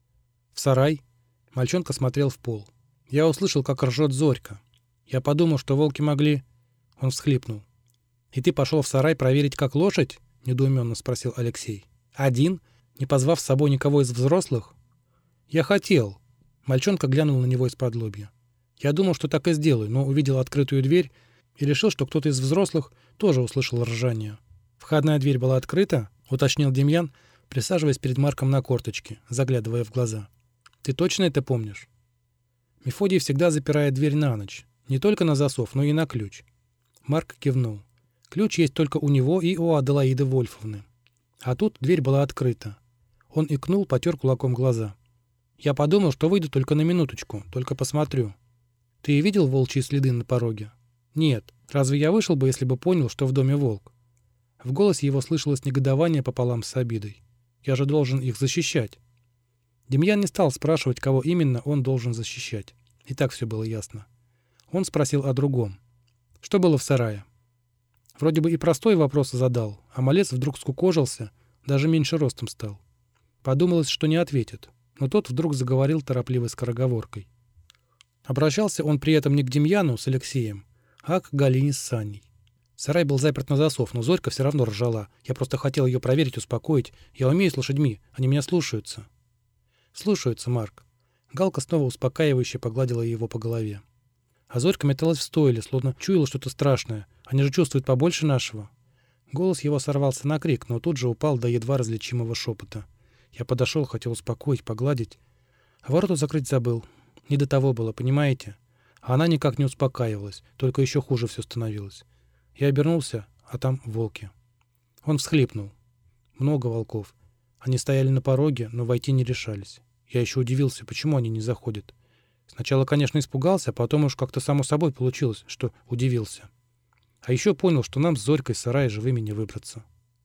«В сарай». Мальчонка смотрел в пол. «Я услышал, как ржет Зорька. Я подумал, что волки могли...» Он всхлипнул. «И ты пошел в сарай проверить, как лошадь?» — недоуменно спросил Алексей. «Один? Не позвав с собой никого из взрослых?» «Я хотел». Мальчонка глянул на него из-под лобья. «Я думал, что так и сделаю, но увидел открытую дверь и решил, что кто-то из взрослых тоже услышал ржание». «Входная дверь была открыта?» — уточнил Демьян, присаживаясь перед Марком на корточке, заглядывая в глаза. «Ты точно это помнишь?» Мефодий всегда запирает дверь на ночь. Не только на засов, но и на ключ. Марк кивнул. Ключ есть только у него и у Аделаиды Вольфовны. А тут дверь была открыта. Он икнул, потер кулаком глаза. «Я подумал, что выйду только на минуточку, только посмотрю». «Ты видел волчьи следы на пороге?» «Нет. Разве я вышел бы, если бы понял, что в доме волк?» В голосе его слышалось негодование пополам с обидой. «Я же должен их защищать». Демьян не стал спрашивать, кого именно он должен защищать. И так все было ясно. Он спросил о другом. «Что было в сарае?» Вроде бы и простой вопрос задал, а малец вдруг скукожился, даже меньше ростом стал. Подумалось, что не ответит, но тот вдруг заговорил торопливой скороговоркой. Обращался он при этом не к Демьяну с Алексеем, а к Галине с Саней. Сарай был заперт на засов, но Зорька все равно ржала. Я просто хотел ее проверить, успокоить. Я умею с лошадьми, они меня слушаются. Слушаются, Марк. Галка снова успокаивающе погладила его по голове. А Зорька металась в стойле, словно чуяла что-то страшное. Они же чувствуют побольше нашего. Голос его сорвался на крик, но тут же упал до едва различимого шепота. Я подошел, хотел успокоить, погладить. А ворота закрыть забыл. Не до того было, понимаете? А она никак не успокаивалась, только еще хуже все становилось. Я обернулся, а там волки. Он всхлипнул. Много волков. Они стояли на пороге, но войти не решались. Я еще удивился, почему они не заходят. Сначала, конечно, испугался, а потом уж как-то само собой получилось, что удивился. А еще понял, что нам с Зорькой с сарая живыми не выбраться.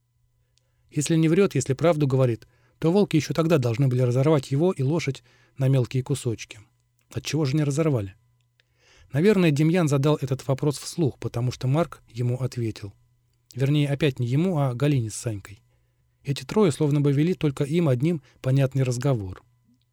Если не врет, если правду говорит, то волки еще тогда должны были разорвать его и лошадь на мелкие кусочки. Отчего же не разорвали? Наверное, Демьян задал этот вопрос вслух, потому что Марк ему ответил. Вернее, опять не ему, а Галине с Санькой. Эти трое словно бы вели только им одним понятный разговор.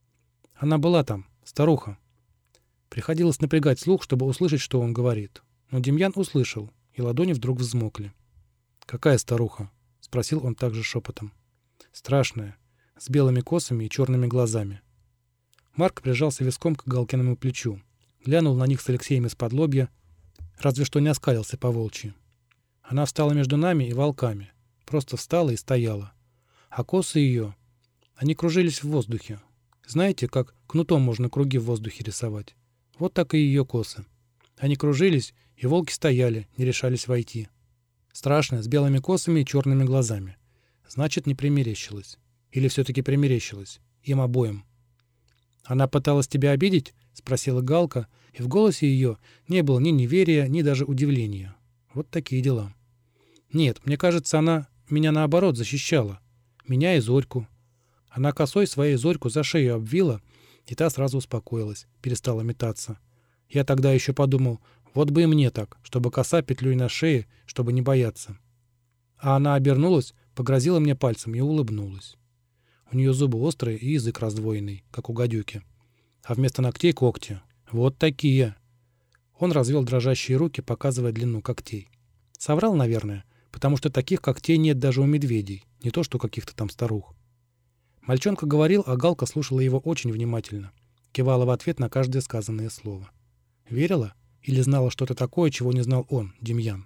Она была там, старуха. Приходилось напрягать слух, чтобы услышать, что он говорит. Но Демьян услышал, и ладони вдруг взмокли. «Какая старуха?» — спросил он также шепотом. «Страшная, с белыми косами и черными глазами». Марк прижался виском к Галкиному плечу. Глянул на них с Алексеем из-под лобья, разве что не оскалился по-волчьи. Она встала между нами и волками. Просто встала и стояла. А косы ее... Они кружились в воздухе. Знаете, как кнутом можно круги в воздухе рисовать? Вот так и ее косы. Они кружились, и волки стояли, не решались войти. Страшная, с белыми косами и черными глазами. Значит, не примерещилась. Или все-таки примерещилась. Им обоим. «Она пыталась тебя обидеть?» — спросила Галка, и в голосе ее не было ни неверия, ни даже удивления. Вот такие дела. «Нет, мне кажется, она меня наоборот защищала. Меня и Зорьку. Она косой своей Зорьку за шею обвила, и та сразу успокоилась, перестала метаться. Я тогда еще подумал, вот бы и мне так, чтобы коса петлей на шее, чтобы не бояться. А она обернулась, погрозила мне пальцем и улыбнулась. У нее зубы острые и язык раздвоенный, как у гадюки. А вместо ногтей когти. Вот такие!» Он развел дрожащие руки, показывая длину когтей. Соврал, наверное, потому что таких когтей нет даже у медведей, не то что каких-то там старух. Мальчонка говорил, а Галка слушала его очень внимательно, кивала в ответ на каждое сказанное слово. Верила или знала что-то такое, чего не знал он, Демьян?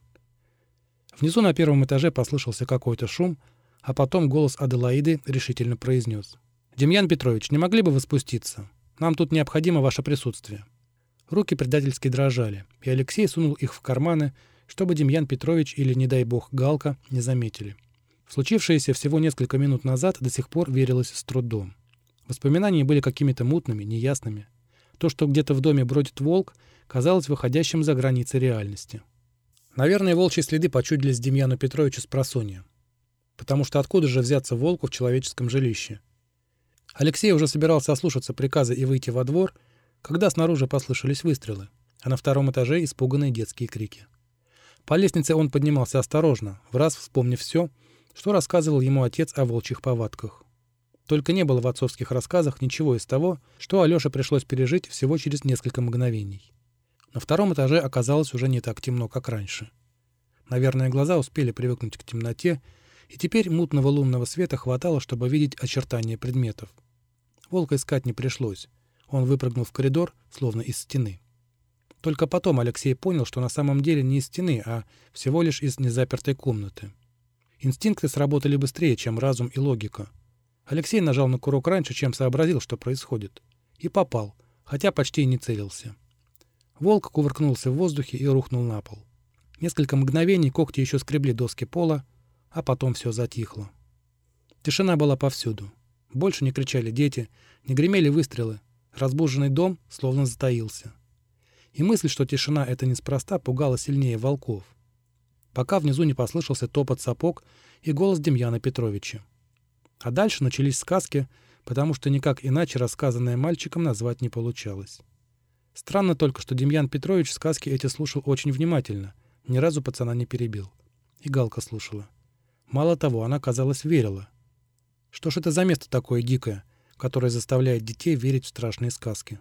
Внизу на первом этаже послышался какой-то шум, а потом голос Аделаиды решительно произнес: «Демьян Петрович, не могли бы вы спуститься? Нам тут необходимо ваше присутствие». Руки предательски дрожали, и Алексей сунул их в карманы, чтобы Демьян Петрович или, не дай бог, Галка не заметили. В случившееся всего несколько минут назад до сих пор верилось с трудом. Воспоминания были какими-то мутными, неясными. То, что где-то в доме бродит волк, казалось выходящим за границы реальности. Наверное, волчьи следы почудились Демьяну Петровичу спросонья. Потому что откуда же взяться волку в человеческом жилище? Алексей уже собирался ослушаться приказа и выйти во двор, когда снаружи послышались выстрелы, а на втором этаже испуганные детские крики. По лестнице он поднимался осторожно, враз вспомнив все, что рассказывал ему отец о волчьих повадках. Только не было в отцовских рассказах ничего из того, что Алёше пришлось пережить всего через несколько мгновений. На втором этаже оказалось уже не так темно, как раньше. Наверное, глаза успели привыкнуть к темноте, и теперь мутного лунного света хватало, чтобы видеть очертания предметов. Волка искать не пришлось. Он выпрыгнул в коридор, словно из стены. Только потом Алексей понял, что на самом деле не из стены, а всего лишь из незапертой комнаты. Инстинкты сработали быстрее, чем разум и логика. Алексей нажал на курок раньше, чем сообразил, что происходит. И попал, хотя почти и не целился. Волк кувыркнулся в воздухе и рухнул на пол. Несколько мгновений когти еще скребли доски пола, а потом все затихло. Тишина была повсюду. Больше не кричали дети, не гремели выстрелы. Разбуженный дом словно затаился. И мысль, что тишина — это неспроста, пугала сильнее волков. Пока внизу не послышался топот сапог и голос Демьяна Петровича. А дальше начались сказки, потому что никак иначе рассказанное мальчиком назвать не получалось. Странно только, что Демьян Петрович сказки эти слушал очень внимательно, ни разу пацана не перебил. И Галка слушала. Мало того, она, казалось, верила. Что ж это за место такое дикое, которое заставляет детей верить в страшные сказки?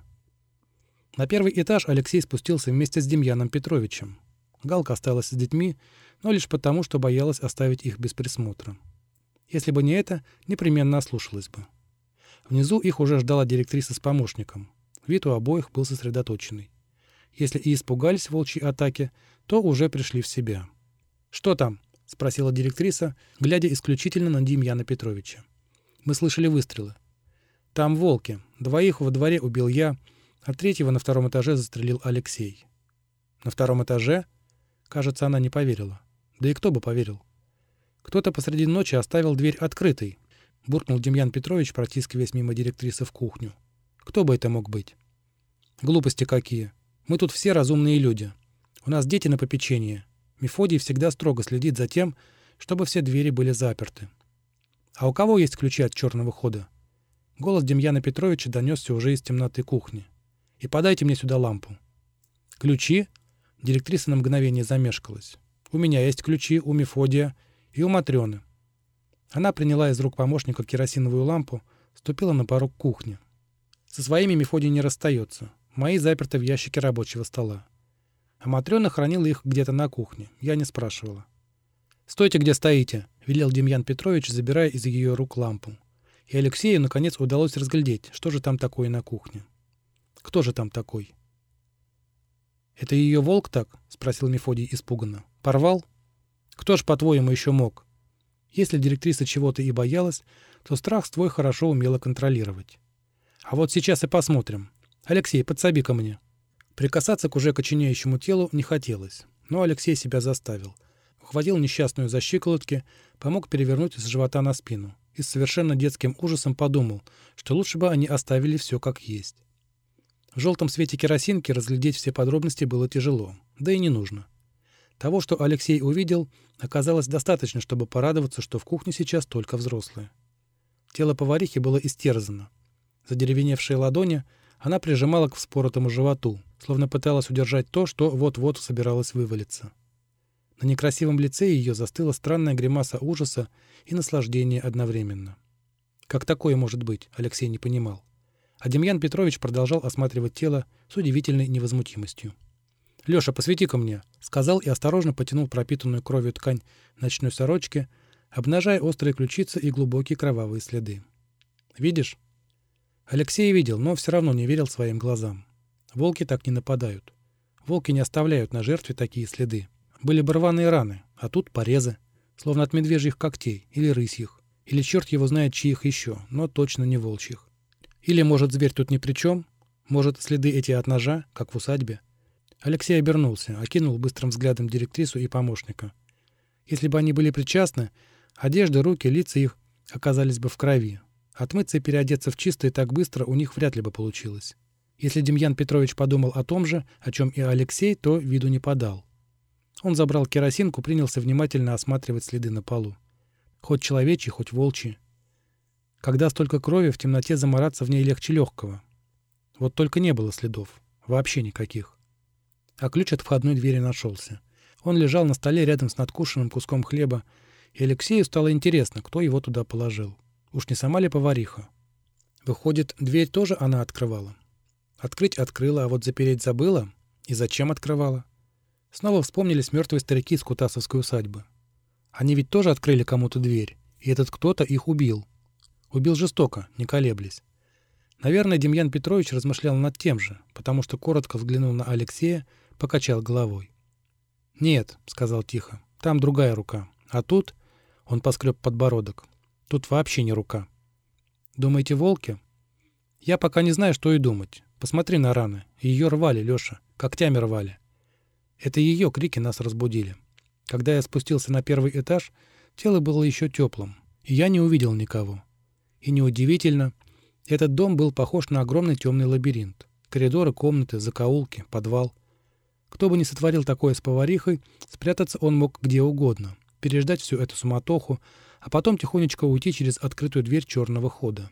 На первый этаж Алексей спустился вместе с Демьяном Петровичем. Галка осталась с детьми, но лишь потому, что боялась оставить их без присмотра. Если бы не это, непременно ослушалась бы. Внизу их уже ждала директриса с помощником. Вид у обоих был сосредоточенный. Если и испугались волчьей атаки, то уже пришли в себя. «Что там?» — спросила директриса, глядя исключительно на Демьяна Петровича. «Мы слышали выстрелы. Там волки. Двоих во дворе убил я, а третьего на втором этаже застрелил Алексей». «На втором этаже?» Кажется, она не поверила. Да и кто бы поверил? «Кто-то посреди ночи оставил дверь открытой», — буркнул Демьян Петрович, протискиваясь мимо директрисы в кухню. «Кто бы это мог быть?» «Глупости какие. Мы тут все разумные люди. У нас дети на попечении. Мефодий всегда строго следит за тем, чтобы все двери были заперты. А у кого есть ключи от черного хода?» Голос Демьяна Петровича донесся уже из темноты кухни. «И подайте мне сюда лампу». «Ключи?» Директриса на мгновение замешкалась. «У меня есть ключи, у Мефодия и у Матрёны». Она приняла из рук помощника керосиновую лампу, ступила на порог кухни. «Со своими Мефодий не расстается. Мои заперты в ящике рабочего стола. А Матрёна хранила их где-то на кухне. Я не спрашивала». «Стойте, где стоите!» — велел Демьян Петрович, забирая из ее рук лампу. И Алексею, наконец, удалось разглядеть, что же там такое на кухне. Кто же там такой? «Это ее волк так?» — спросил Мефодий испуганно. «Порвал? Кто ж, по-твоему, еще мог?» Если директриса чего-то и боялась, то страх свой хорошо умела контролировать. «А вот сейчас и посмотрим. Алексей, подсоби ко мне». Прикасаться к уже коченеющему телу не хотелось, но Алексей себя заставил. Ухватил несчастную за щиколотки, помог перевернуть с живота на спину. и с совершенно детским ужасом подумал, что лучше бы они оставили все как есть. В желтом свете керосинки разглядеть все подробности было тяжело, да и не нужно. Того, что Алексей увидел, оказалось достаточно, чтобы порадоваться, что в кухне сейчас только взрослые. Тело поварихи было истерзано. Задеревеневшие ладони она прижимала к вспоротому животу, словно пыталась удержать то, что вот-вот собиралось вывалиться. На некрасивом лице ее застыла странная гримаса ужаса и наслаждения одновременно. Как такое может быть, Алексей не понимал. А Демьян Петрович продолжал осматривать тело с удивительной невозмутимостью. «Леша, посвети-ка мне», — сказал и осторожно потянул пропитанную кровью ткань ночной сорочки, обнажая острые ключицы и глубокие кровавые следы. «Видишь?» Алексей видел, но все равно не верил своим глазам. Волки так не нападают. Волки не оставляют на жертве такие следы. Были бы рваные раны, а тут порезы, словно от медвежьих когтей или рысьих, или черт его знает чьих еще, но точно не волчьих. Или, может, зверь тут ни при чем? Может, следы эти от ножа, как в усадьбе? Алексей обернулся, окинул быстрым взглядом директрису и помощника. Если бы они были причастны, одежда, руки, лица их оказались бы в крови. Отмыться и переодеться в чистое так быстро у них вряд ли бы получилось. Если Демьян Петрович подумал о том же, о чем и Алексей, то виду не подал. Он забрал керосинку, принялся внимательно осматривать следы на полу. Хоть человечьи, хоть волчьи. Когда столько крови, в темноте замараться в ней легче легкого. Вот только не было следов. Вообще никаких. А ключ от входной двери нашелся. Он лежал на столе рядом с надкушенным куском хлеба, и Алексею стало интересно, кто его туда положил. Уж не сама ли повариха? Выходит, дверь тоже она открывала? Открыть открыла, а вот запереть забыла? И зачем открывала? Снова вспомнились мертвые старики из Кутасовской усадьбы. Они ведь тоже открыли кому-то дверь, и этот кто-то их убил. Убил жестоко, не колеблясь. Наверное, Демьян Петрович размышлял над тем же, потому что коротко взглянул на Алексея, покачал головой. «Нет», — сказал тихо, — «там другая рука. А тут...» — он поскреб подбородок. «Тут вообще не рука». «Думаете, волки?» «Я пока не знаю, что и думать. Посмотри на раны. Ее рвали, Леша. Когтями рвали. Это ее крики нас разбудили. Когда я спустился на первый этаж, тело было еще теплым, и я не увидел никого. И неудивительно, этот дом был похож на огромный темный лабиринт. Коридоры, комнаты, закоулки, подвал. Кто бы ни сотворил такое с поварихой, спрятаться он мог где угодно, переждать всю эту суматоху, а потом тихонечко уйти через открытую дверь черного хода.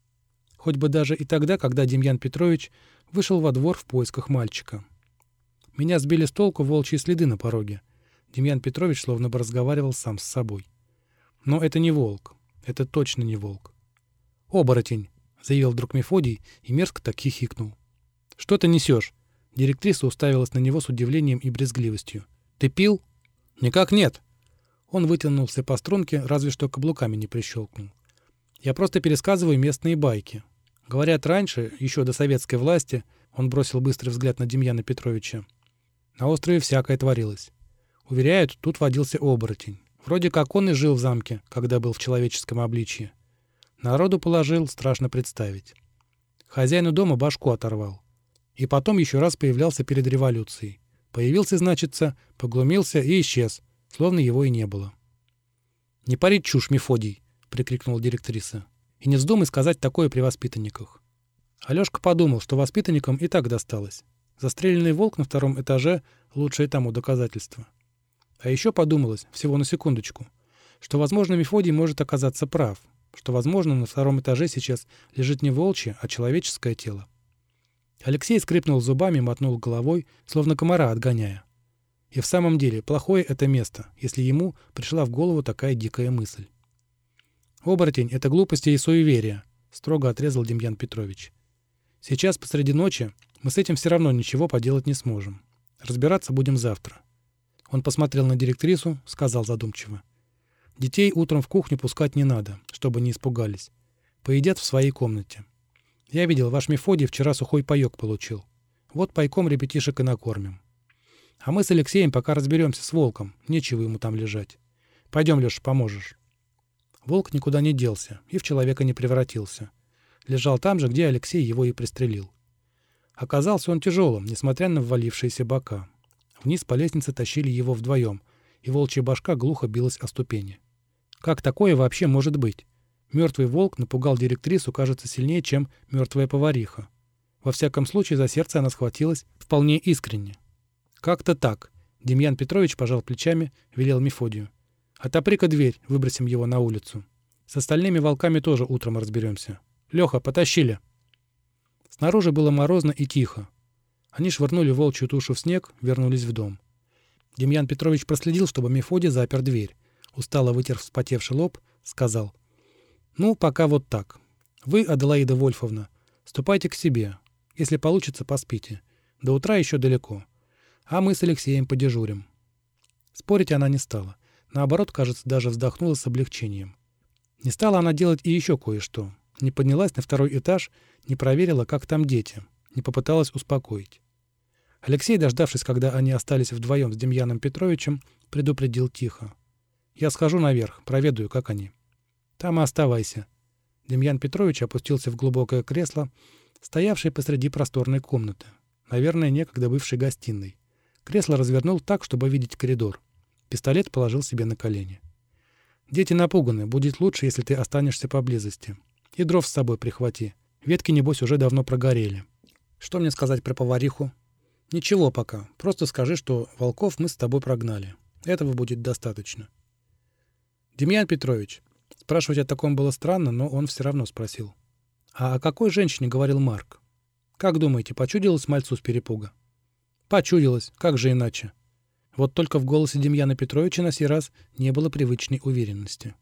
Хоть бы даже и тогда, когда Демьян Петрович вышел во двор в поисках мальчика. Меня сбили с толку волчьи следы на пороге. Демьян Петрович словно бы разговаривал сам с собой. Но это не волк. Это точно не волк. «Оборотень!» — заявил вдруг Мефодий и мерзко так хихикнул. «Что ты несешь?» Директриса уставилась на него с удивлением и брезгливостью. «Ты пил?» «Никак нет!» Он вытянулся по струнке, разве что каблуками не прищелкнул. «Я просто пересказываю местные байки. Говорят, раньше, еще до советской власти, он бросил быстрый взгляд на Демьяна Петровича, на острове всякое творилось. Уверяют, тут водился оборотень. Вроде как он и жил в замке, когда был в человеческом обличье. Народу положил, страшно представить. Хозяину дома башку оторвал. И потом еще раз появлялся перед революцией. Появился, значится, поглумился и исчез, словно его и не было. «Не пари чушь, Мефодий!» — прикрикнула директриса. «И не вздумай сказать такое при воспитанниках». Алешка подумал, что воспитанникам и так досталось. Застреленный волк на втором этаже — лучшее тому доказательство. А еще подумалось, всего на секундочку, что, возможно, Мефодий может оказаться прав, что, возможно, на втором этаже сейчас лежит не волчье, а человеческое тело. Алексей скрипнул зубами, мотнул головой, словно комара отгоняя. И в самом деле, плохое это место, если ему пришла в голову такая дикая мысль. «Оборотень — это глупости и суеверия», — строго отрезал Демьян Петрович. «Сейчас, посреди ночи, мы с этим все равно ничего поделать не сможем. Разбираться будем завтра». Он посмотрел на директрису, сказал задумчиво. «Детей утром в кухню пускать не надо, чтобы не испугались. Поедят в своей комнате. Я видел, ваш Мефодий вчера сухой паёк получил. Вот пайком ребятишек и накормим. А мы с Алексеем пока разберемся с волком, нечего ему там лежать. Пойдем, Леша, поможешь». Волк никуда не делся и в человека не превратился. Лежал там же, где Алексей его и пристрелил. Оказался он тяжелым, несмотря на ввалившиеся бока. Вниз по лестнице тащили его вдвоем, и волчья башка глухо билась о ступени. Как такое вообще может быть? Мертвый волк напугал директрису, кажется, сильнее, чем мертвая повариха. Во всяком случае, за сердце она схватилась вполне искренне. «Как-то так», — Демьян Петрович пожал плечами, велел Мефодию. «Отопри-ка дверь, выбросим его на улицу. С остальными волками тоже утром разберемся. Леха, потащили!» Снаружи было морозно и тихо. Они швырнули волчью тушу в снег, вернулись в дом. Демьян Петрович проследил, чтобы Мефодий запер дверь. Устало вытер вспотевший лоб, сказал: «Ну, пока вот так. Вы, Аделаида Вольфовна, ступайте к себе. Если получится, поспите. До утра еще далеко. А мы с Алексеем подежурим». Спорить она не стала. Наоборот, кажется, даже вздохнула с облегчением. Не стала она делать и еще кое-что. Не поднялась на второй этаж, не проверила, как там дети, не попыталась успокоить. Алексей, дождавшись, когда они остались вдвоем с Демьяном Петровичем, предупредил тихо: «Я схожу наверх, проведаю, как они. Там и оставайся». Демьян Петрович опустился в глубокое кресло, стоявшее посреди просторной комнаты, наверное, некогда бывшей гостиной. Кресло развернул так, чтобы видеть коридор. Пистолет положил себе на колени. «Дети напуганы. Будет лучше, если ты останешься поблизости. И дров с собой прихвати. Ветки, небось, уже давно прогорели. Что мне сказать про повариху?» «Ничего пока. Просто скажи, что волков мы с тобой прогнали. Этого будет достаточно». «Демьян Петрович», спрашивать о таком было странно, но он все равно спросил: «А о какой женщине говорил Марк? Как думаете, почудилось мальцу с перепуга?» «Почудилось. Как же иначе?» Вот только в голосе Демьяна Петровича на сей раз не было привычной уверенности.